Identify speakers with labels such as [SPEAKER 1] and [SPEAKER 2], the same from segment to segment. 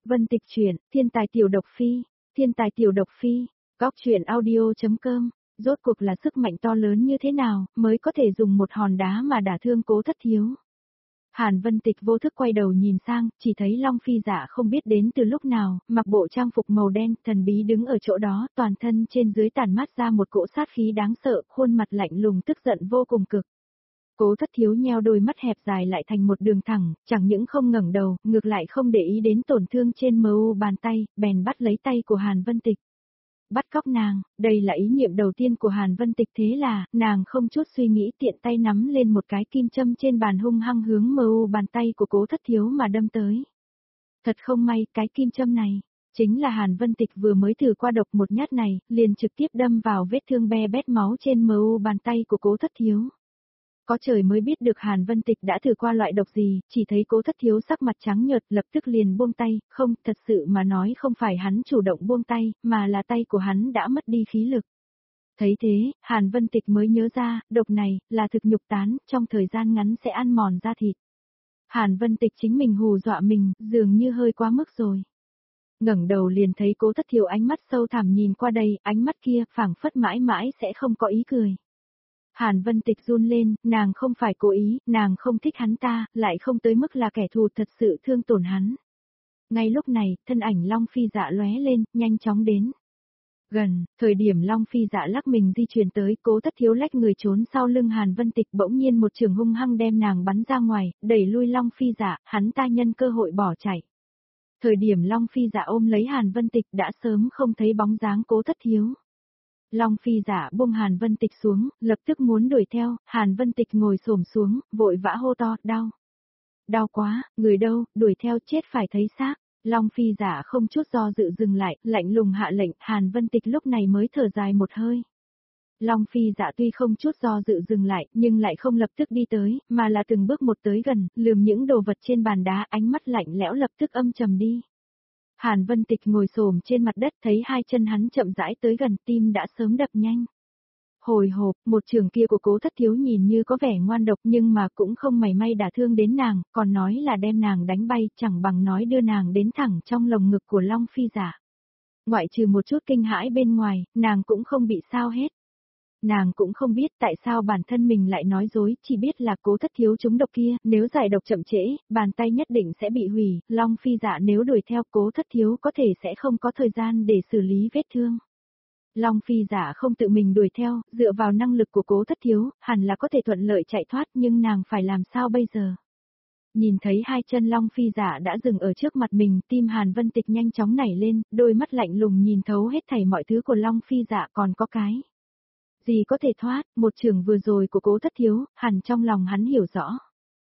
[SPEAKER 1] Vân Tịch truyện, Thiên tài tiểu độc phi, Thiên tài tiểu độc phi, góc truyện audio.com, rốt cuộc là sức mạnh to lớn như thế nào, mới có thể dùng một hòn đá mà đả thương Cố Thất Thiếu. Hàn Vân Tịch vô thức quay đầu nhìn sang, chỉ thấy Long Phi Dạ không biết đến từ lúc nào, mặc bộ trang phục màu đen, thần bí đứng ở chỗ đó, toàn thân trên dưới tản mát ra một cỗ sát khí đáng sợ, khuôn mặt lạnh lùng tức giận vô cùng cực. Cố Thất Thiếu nheo đôi mắt hẹp dài lại thành một đường thẳng, chẳng những không ngẩng đầu, ngược lại không để ý đến tổn thương trên mu bàn tay, bèn bắt lấy tay của Hàn Vân Tịch. Bắt cóc nàng, đây là ý niệm đầu tiên của Hàn Vân Tịch, thế là, nàng không chút suy nghĩ tiện tay nắm lên một cái kim châm trên bàn, hung hăng hướng mu bàn tay của Cố Thất Thiếu mà đâm tới. Thật không may, cái kim châm này, chính là Hàn Vân Tịch vừa mới thử qua độc một nhát này, liền trực tiếp đâm vào vết thương be bét máu trên mu bàn tay của Cố Thất Thiếu. Có trời mới biết được Hàn Vân Tịch đã thử qua loại độc gì, chỉ thấy Cố Thất Thiếu sắc mặt trắng nhợt lập tức liền buông tay, không, thật sự mà nói không phải hắn chủ động buông tay, mà là tay của hắn đã mất đi khí lực. Thấy thế, Hàn Vân Tịch mới nhớ ra, độc này, là thực nhục tán, trong thời gian ngắn sẽ ăn mòn da thịt. Hàn Vân Tịch chính mình hù dọa mình, dường như hơi quá mức rồi. Ngẩng đầu liền thấy Cố Thất Thiếu ánh mắt sâu thẳm nhìn qua đây, ánh mắt kia phảng phất mãi mãi sẽ không có ý cười. Hàn Vân Tịch run lên, nàng không phải cố ý, nàng không thích hắn ta, lại không tới mức là kẻ thù thật sự thương tổn hắn. Ngay lúc này, thân ảnh Long Phi Dạ lóe lên, nhanh chóng đến. Gần, thời điểm Long Phi Dạ lắc mình di chuyển tới, Cố Thất Thiếu lách người trốn sau lưng Hàn Vân Tịch, bỗng nhiên một trường hung hăng đem nàng bắn ra ngoài, đẩy lui Long Phi Dạ, hắn ta nhân cơ hội bỏ chạy. Thời điểm Long Phi Dạ ôm lấy Hàn Vân Tịch đã sớm không thấy bóng dáng Cố Thất Thiếu. Long Phi Dạ buông Hàn Vân Tịch xuống, lập tức muốn đuổi theo, Hàn Vân Tịch ngồi xổm xuống, vội vã hô to, đau. Đau quá, người đâu, đuổi theo chết phải thấy xác. Long Phi Dạ không chút do dự dừng lại, lạnh lùng hạ lệnh, Hàn Vân Tịch lúc này mới thở dài một hơi. Long Phi Dạ tuy không chút do dự dừng lại, nhưng lại không lập tức đi tới, mà là từng bước một tới gần, lườm những đồ vật trên bàn đá, ánh mắt lạnh lẽo lập tức âm trầm đi. Hàn Vân Tịch ngồi xổm trên mặt đất, thấy hai chân hắn chậm rãi tới gần, tim đã sớm đập nhanh. Hồi hộp, một trường kia của Cố Thất Thiếu nhìn như có vẻ ngoan độc nhưng mà cũng không mảy may đả thương đến nàng, còn nói là đem nàng đánh bay, chẳng bằng nói đưa nàng đến thẳng trong lồng ngực của Long Phi Dạ. Ngoại trừ một chút kinh hãi bên ngoài, nàng cũng không bị sao hết. Nàng cũng không biết tại sao bản thân mình lại nói dối, chỉ biết là Cố Thất Thiếu trúng độc kia, nếu giải độc chậm trễ, bàn tay nhất định sẽ bị hủy, Long Phi Dạ nếu đuổi theo Cố Thất Thiếu có thể sẽ không có thời gian để xử lý vết thương. Long Phi Dạ không tự mình đuổi theo, dựa vào năng lực của Cố Thất Thiếu, hẳn là có thể thuận lợi chạy thoát, nhưng nàng phải làm sao bây giờ? Nhìn thấy hai chân Long Phi Dạ đã dừng ở trước mặt mình, tim Hàn Vân Tịch nhanh chóng nảy lên, đôi mắt lạnh lùng nhìn thấu hết thảy mọi thứ của Long Phi Dạ, còn có cái gì có thể thoát, một trường vừa rồi của Cố Thất Thiếu, hẳn trong lòng hắn hiểu rõ.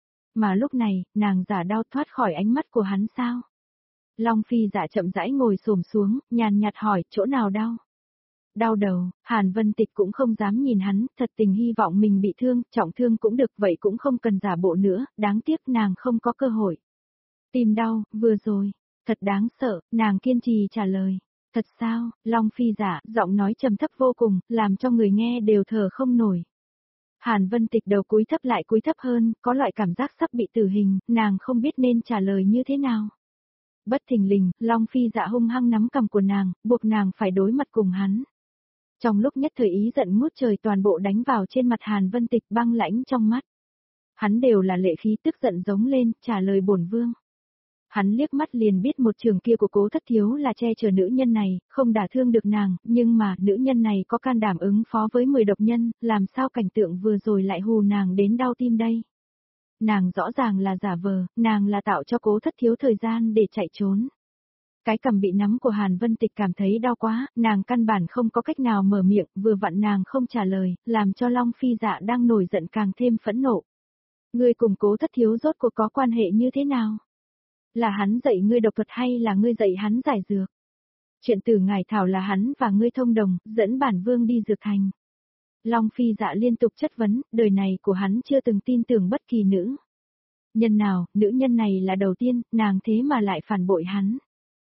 [SPEAKER 1] Mà lúc này, nàng giả đau thoát khỏi ánh mắt của hắn sao? Long Phi Dạ chậm rãi ngồi xổm xuống, nhàn nhạt hỏi, chỗ nào đau? Đau đầu, Hàn Vân Tịch cũng không dám nhìn hắn, thật tình hy vọng mình bị thương, trọng thương cũng được, vậy cũng không cần giả bộ nữa, đáng tiếc nàng không có cơ hội. Tim đau, vừa rồi, thật đáng sợ, nàng kiên trì trả lời. Thật sao, Long Phi Dạ, giọng nói trầm thấp vô cùng, làm cho người nghe đều thở không nổi. Hàn Vân Tịch đầu cúi thấp lại cúi thấp hơn, có loại cảm giác sắp bị tử hình, nàng không biết nên trả lời như thế nào. Bất thình lình, Long Phi Dạ hung hăng nắm cằm của nàng, buộc nàng phải đối mặt cùng hắn. Trong lúc nhất thời ý giận ngút trời toàn bộ đánh vào trên mặt Hàn Vân Tịch, băng lãnh trong mắt. Hắn đều là lệ khí, tức giận giống lên, trả lời bổn vương. Hắn liếc mắt liền biết một trường kia của Cố Thất Thiếu là che chở nữ nhân này, không đả thương được nàng, nhưng mà nữ nhân này có can đảm ứng phó với 10 độc nhân, làm sao cảnh tượng vừa rồi lại hù nàng đến đau tim đây. Nàng rõ ràng là giả vờ, nàng là tạo cho Cố Thất Thiếu thời gian để chạy trốn. Cái cằm bị nắm của Hàn Vân Tịch cảm thấy đau quá, nàng căn bản không có cách nào mở miệng, vừa vặn nàng không trả lời, làm cho Long Phi Dạ đang nổi giận càng thêm phẫn nộ. Ngươi cùng Cố Thất Thiếu rốt cuộc có quan hệ như thế nào? Là hắn dạy ngươi độc thuật hay là ngươi dạy hắn giải dược? Chuyện từ ngài thảo là hắn và ngươi thông đồng, dẫn bản vương đi dược thành. Long Phi Dạ liên tục chất vấn, đời này của hắn chưa từng tin tưởng bất kỳ nữ nhân nào, nữ nhân này là đầu tiên, nàng thế mà lại phản bội hắn.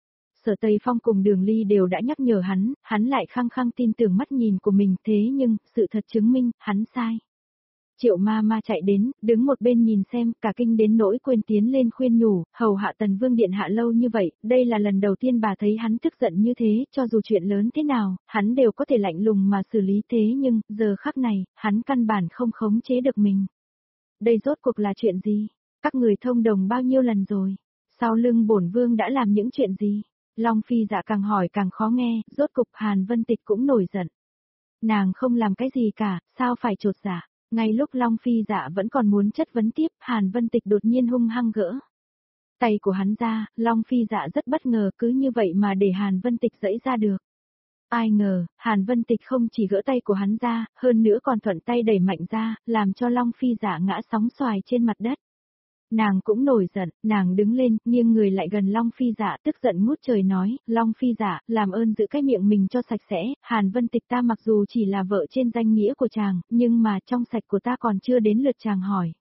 [SPEAKER 1] Sở Tây Phong cùng Đường Ly đều đã nhắc nhở hắn lại khăng khăng tin tưởng mắt nhìn của mình, thế nhưng, sự thật chứng minh, hắn sai. Triệu ma ma chạy đến, đứng một bên nhìn xem, cả kinh đến nỗi quên tiến lên khuyên nhủ, hầu hạ Tần Vương điện hạ lâu như vậy, đây là lần đầu tiên bà thấy hắn tức giận như thế, cho dù chuyện lớn thế nào, hắn đều có thể lạnh lùng mà xử lý thế nhưng, giờ khắc này, hắn căn bản không khống chế được mình. Đây rốt cuộc là chuyện gì? Các người thông đồng bao nhiêu lần rồi? Sau lưng bổn vương đã làm những chuyện gì? Long Phi Dạ càng hỏi càng khó nghe, rốt cục Hàn Vân Tịch cũng nổi giận. Nàng không làm cái gì cả, sao phải trột dạ? Ngay lúc Long Phi Dạ vẫn còn muốn chất vấn tiếp, Hàn Vân Tịch đột nhiên hung hăng gỡ tay của hắn ra, Long Phi Dạ rất bất ngờ cứ như vậy mà để Hàn Vân Tịch giãy ra được. Ai ngờ, Hàn Vân Tịch không chỉ gỡ tay của hắn ra, hơn nữa còn thuận tay đẩy mạnh ra, làm cho Long Phi Dạ ngã sóng xoài trên mặt đất. Nàng cũng nổi giận, nàng đứng lên, nghiêng người lại gần Long Phi Dạ tức giận ngút trời nói, Long Phi Dạ, làm ơn giữ cái miệng mình cho sạch sẽ, Hàn Vân Tịch ta mặc dù chỉ là vợ trên danh nghĩa của chàng, nhưng mà trong sạch của ta còn chưa đến lượt chàng hỏi.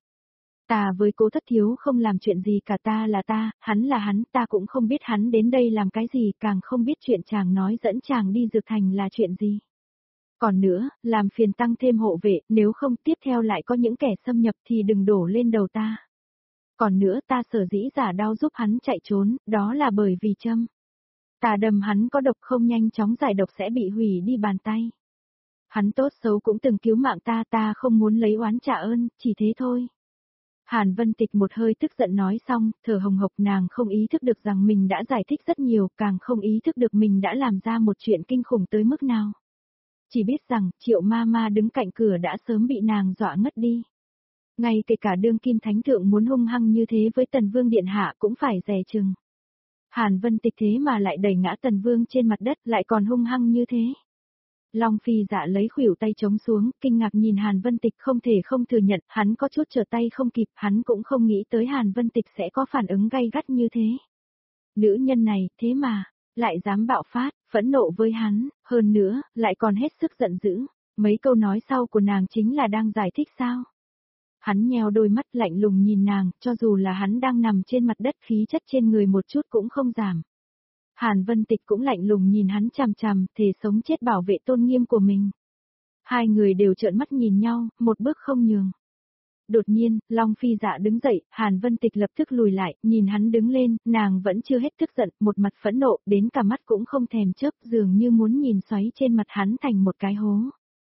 [SPEAKER 1] Ta với Cố Thất Thiếu không làm chuyện gì cả, ta là ta, hắn là hắn, ta cũng không biết hắn đến đây làm cái gì, càng không biết chuyện chàng nói dẫn chàng đi Dược Thành là chuyện gì. Còn nữa, làm phiền tăng thêm hộ vệ, nếu không tiếp theo lại có những kẻ xâm nhập thì đừng đổ lên đầu ta. Còn nữa ta sở dĩ giả đao giúp hắn chạy trốn, đó là bởi vì châm. Ta đâm hắn có độc không nhanh chóng giải độc sẽ bị hủy đi bàn tay. Hắn tốt xấu cũng từng cứu mạng ta, ta không muốn lấy oán trả ơn, chỉ thế thôi. Hàn Vân Tịch một hơi tức giận nói xong, thở hồng hộc, nàng không ý thức được rằng mình đã giải thích rất nhiều, càng không ý thức được mình đã làm ra một chuyện kinh khủng tới mức nào. Chỉ biết rằng, Triệu ma ma đứng cạnh cửa đã sớm bị nàng dọa ngất đi. Ngay kể cả đương kim thánh thượng muốn hung hăng như thế với Tần Vương điện hạ cũng phải dè chừng. Hàn Vân Tịch thế mà lại đẩy ngã Tần Vương trên mặt đất, lại còn hung hăng như thế. Long Phi Dạ lấy khuỷu tay chống xuống, kinh ngạc nhìn Hàn Vân Tịch, không thể không thừa nhận, hắn có chút trở tay không kịp, hắn cũng không nghĩ tới Hàn Vân Tịch sẽ có phản ứng gay gắt như thế. Nữ nhân này, thế mà, lại dám bạo phát, phẫn nộ với hắn, hơn nữa, lại còn hết sức giận dữ. Mấy câu nói sau của nàng chính là đang giải thích sao? Hắn nheo đôi mắt lạnh lùng nhìn nàng, cho dù là hắn đang nằm trên mặt đất khí chất trên người một chút cũng không giảm. Hàn Vân Tịch cũng lạnh lùng nhìn hắn chằm chằm, thề sống chết bảo vệ tôn nghiêm của mình. Hai người đều trợn mắt nhìn nhau, một bước không nhường. Đột nhiên, Long Phi Dạ đứng dậy, Hàn Vân Tịch lập tức lùi lại, nhìn hắn đứng lên, nàng vẫn chưa hết tức giận, một mặt phẫn nộ, đến cả mắt cũng không thèm chớp, dường như muốn nhìn xoáy trên mặt hắn thành một cái hố.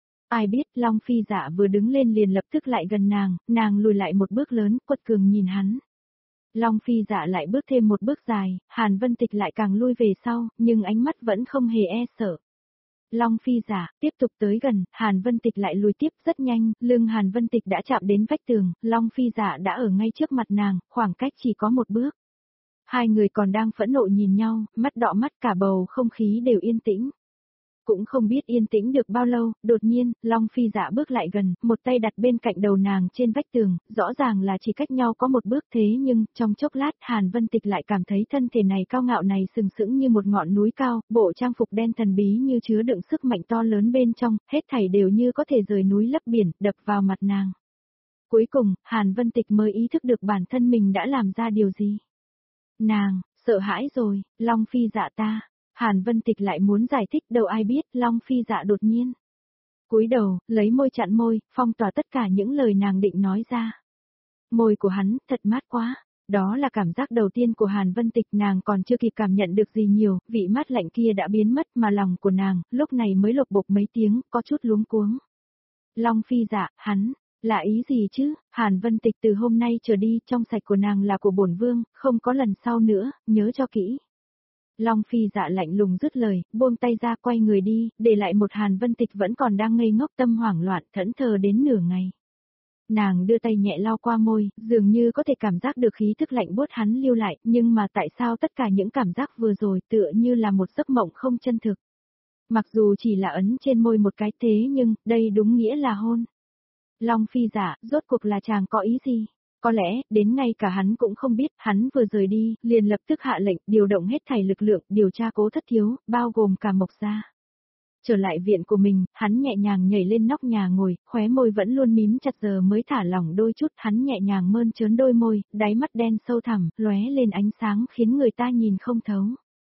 [SPEAKER 1] Ai biết, Long Phi Dạ vừa đứng lên liền lập tức lại gần nàng lùi lại một bước lớn, quật cường nhìn hắn. Long Phi Dạ lại bước thêm một bước dài, Hàn Vân Tịch lại càng lui về sau, nhưng ánh mắt vẫn không hề e sợ. Long Phi Dạ tiếp tục tới gần, Hàn Vân Tịch lại lùi tiếp rất nhanh, lưng Hàn Vân Tịch đã chạm đến vách tường, Long Phi Dạ đã ở ngay trước mặt nàng, khoảng cách chỉ có một bước. Hai người còn đang phẫn nộ nhìn nhau, mắt đỏ mắt, cả bầu không khí đều yên tĩnh. Cũng không biết yên tĩnh được bao lâu, đột nhiên, Long Phi Dạ bước lại gần, một tay đặt bên cạnh đầu nàng trên vách tường, rõ ràng là chỉ cách nhau có một bước, thế nhưng, trong chốc lát Hàn Vân Tịch lại cảm thấy thân thể này cao ngạo này sừng sững như một ngọn núi cao, bộ trang phục đen thần bí như chứa đựng sức mạnh to lớn bên trong, hết thảy đều như có thể rời núi lấp biển, đập vào mặt nàng. Cuối cùng, Hàn Vân Tịch mới ý thức được bản thân mình đã làm ra điều gì. Nàng, sợ hãi rồi, Long Phi Dạ ta. Hàn Vân Tịch lại muốn giải thích, đâu ai biết, Long Phi Dạ đột nhiên cúi đầu, lấy môi chặn môi, phong tỏa tất cả những lời nàng định nói ra. Môi của hắn, thật mát quá. Đó là cảm giác đầu tiên của Hàn Vân Tịch, nàng còn chưa kịp cảm nhận được gì nhiều, vị mát lạnh kia đã biến mất mà lòng của nàng, lúc này mới lột bột mấy tiếng, có chút luống cuống. Long Phi Dạ, hắn, là ý gì chứ? Hàn Vân Tịch từ hôm nay trở đi, trong sạch của nàng là của bổn vương, không có lần sau nữa, nhớ cho kỹ. Long Phi Dạ lạnh lùng dứt lời, buông tay ra quay người đi, để lại một Hàn Vân Tịch vẫn còn đang ngây ngốc tâm hoảng loạn, thẫn thờ đến nửa ngày. Nàng đưa tay nhẹ lau qua môi, dường như có thể cảm giác được khí thức lạnh buốt hắn lưu lại, nhưng mà tại sao tất cả những cảm giác vừa rồi tựa như là một giấc mộng không chân thực. Mặc dù chỉ là ấn trên môi một cái thế nhưng, đây đúng nghĩa là hôn. Long Phi Dạ, rốt cuộc là chàng có ý gì? Có lẽ, đến ngay cả hắn cũng không biết, hắn vừa rời đi, liền lập tức hạ lệnh, điều động hết thảy lực lượng, điều tra Cố Thất Thiếu, bao gồm cả Mộc Gia. Trở lại viện của mình, hắn nhẹ nhàng nhảy lên nóc nhà ngồi, khóe môi vẫn luôn mím chặt giờ mới thả lỏng đôi chút, hắn nhẹ nhàng mơn trớn đôi môi, đáy mắt đen sâu thẳm, lóe lên ánh sáng khiến người ta nhìn không thấu.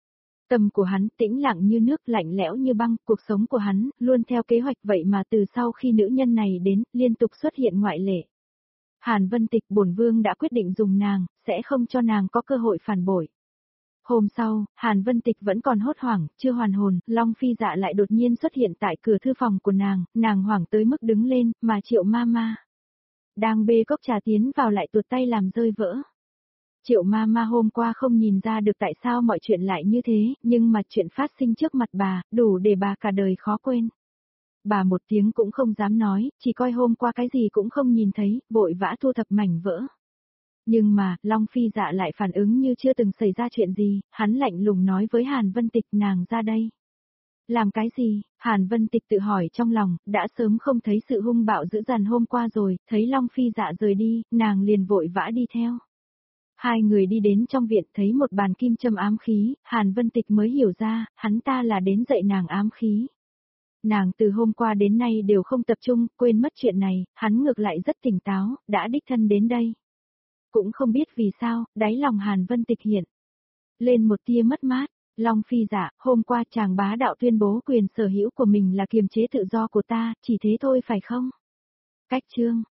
[SPEAKER 1] Tâm của hắn tĩnh lặng như nước, lạnh lẽo như băng, cuộc sống của hắn luôn theo kế hoạch, vậy mà từ sau khi nữ nhân này đến, liên tục xuất hiện ngoại lệ. Hàn Vân Tịch, bổn vương đã quyết định dùng nàng, sẽ không cho nàng có cơ hội phản bội. Hôm sau, Hàn Vân Tịch vẫn còn hốt hoảng, chưa hoàn hồn, Long Phi Dạ lại đột nhiên xuất hiện tại cửa thư phòng của nàng hoảng tới mức đứng lên, mà Triệu Mama đang bê cốc trà tiến vào lại tuột tay làm rơi vỡ. Triệu Mama hôm qua không nhìn ra được tại sao mọi chuyện lại như thế, nhưng mà chuyện phát sinh trước mặt bà, đủ để bà cả đời khó quên. Bà một tiếng cũng không dám nói, chỉ coi hôm qua cái gì cũng không nhìn thấy, vội vã thu thập mảnh vỡ. Nhưng mà, Long Phi Dạ lại phản ứng như chưa từng xảy ra chuyện gì, hắn lạnh lùng nói với Hàn Vân Tịch, nàng ra đây. Làm cái gì? Hàn Vân Tịch tự hỏi trong lòng, đã sớm không thấy sự hung bạo dữ dằn hôm qua rồi, thấy Long Phi Dạ rời đi, nàng liền vội vã đi theo. Hai người đi đến trong viện thấy một bàn kim châm ám khí, Hàn Vân Tịch mới hiểu ra, hắn ta là đến dạy nàng ám khí. Nàng từ hôm qua đến nay đều không tập trung, quên mất chuyện này, hắn ngược lại rất tỉnh táo, đã đích thân đến đây. Cũng không biết vì sao, đáy lòng Hàn Vân Tịch hiện lên một tia mất mát. Long Phi Dạ, hôm qua chàng bá đạo tuyên bố quyền sở hữu của mình là kiềm chế tự do của ta, chỉ thế thôi phải không? Cách chương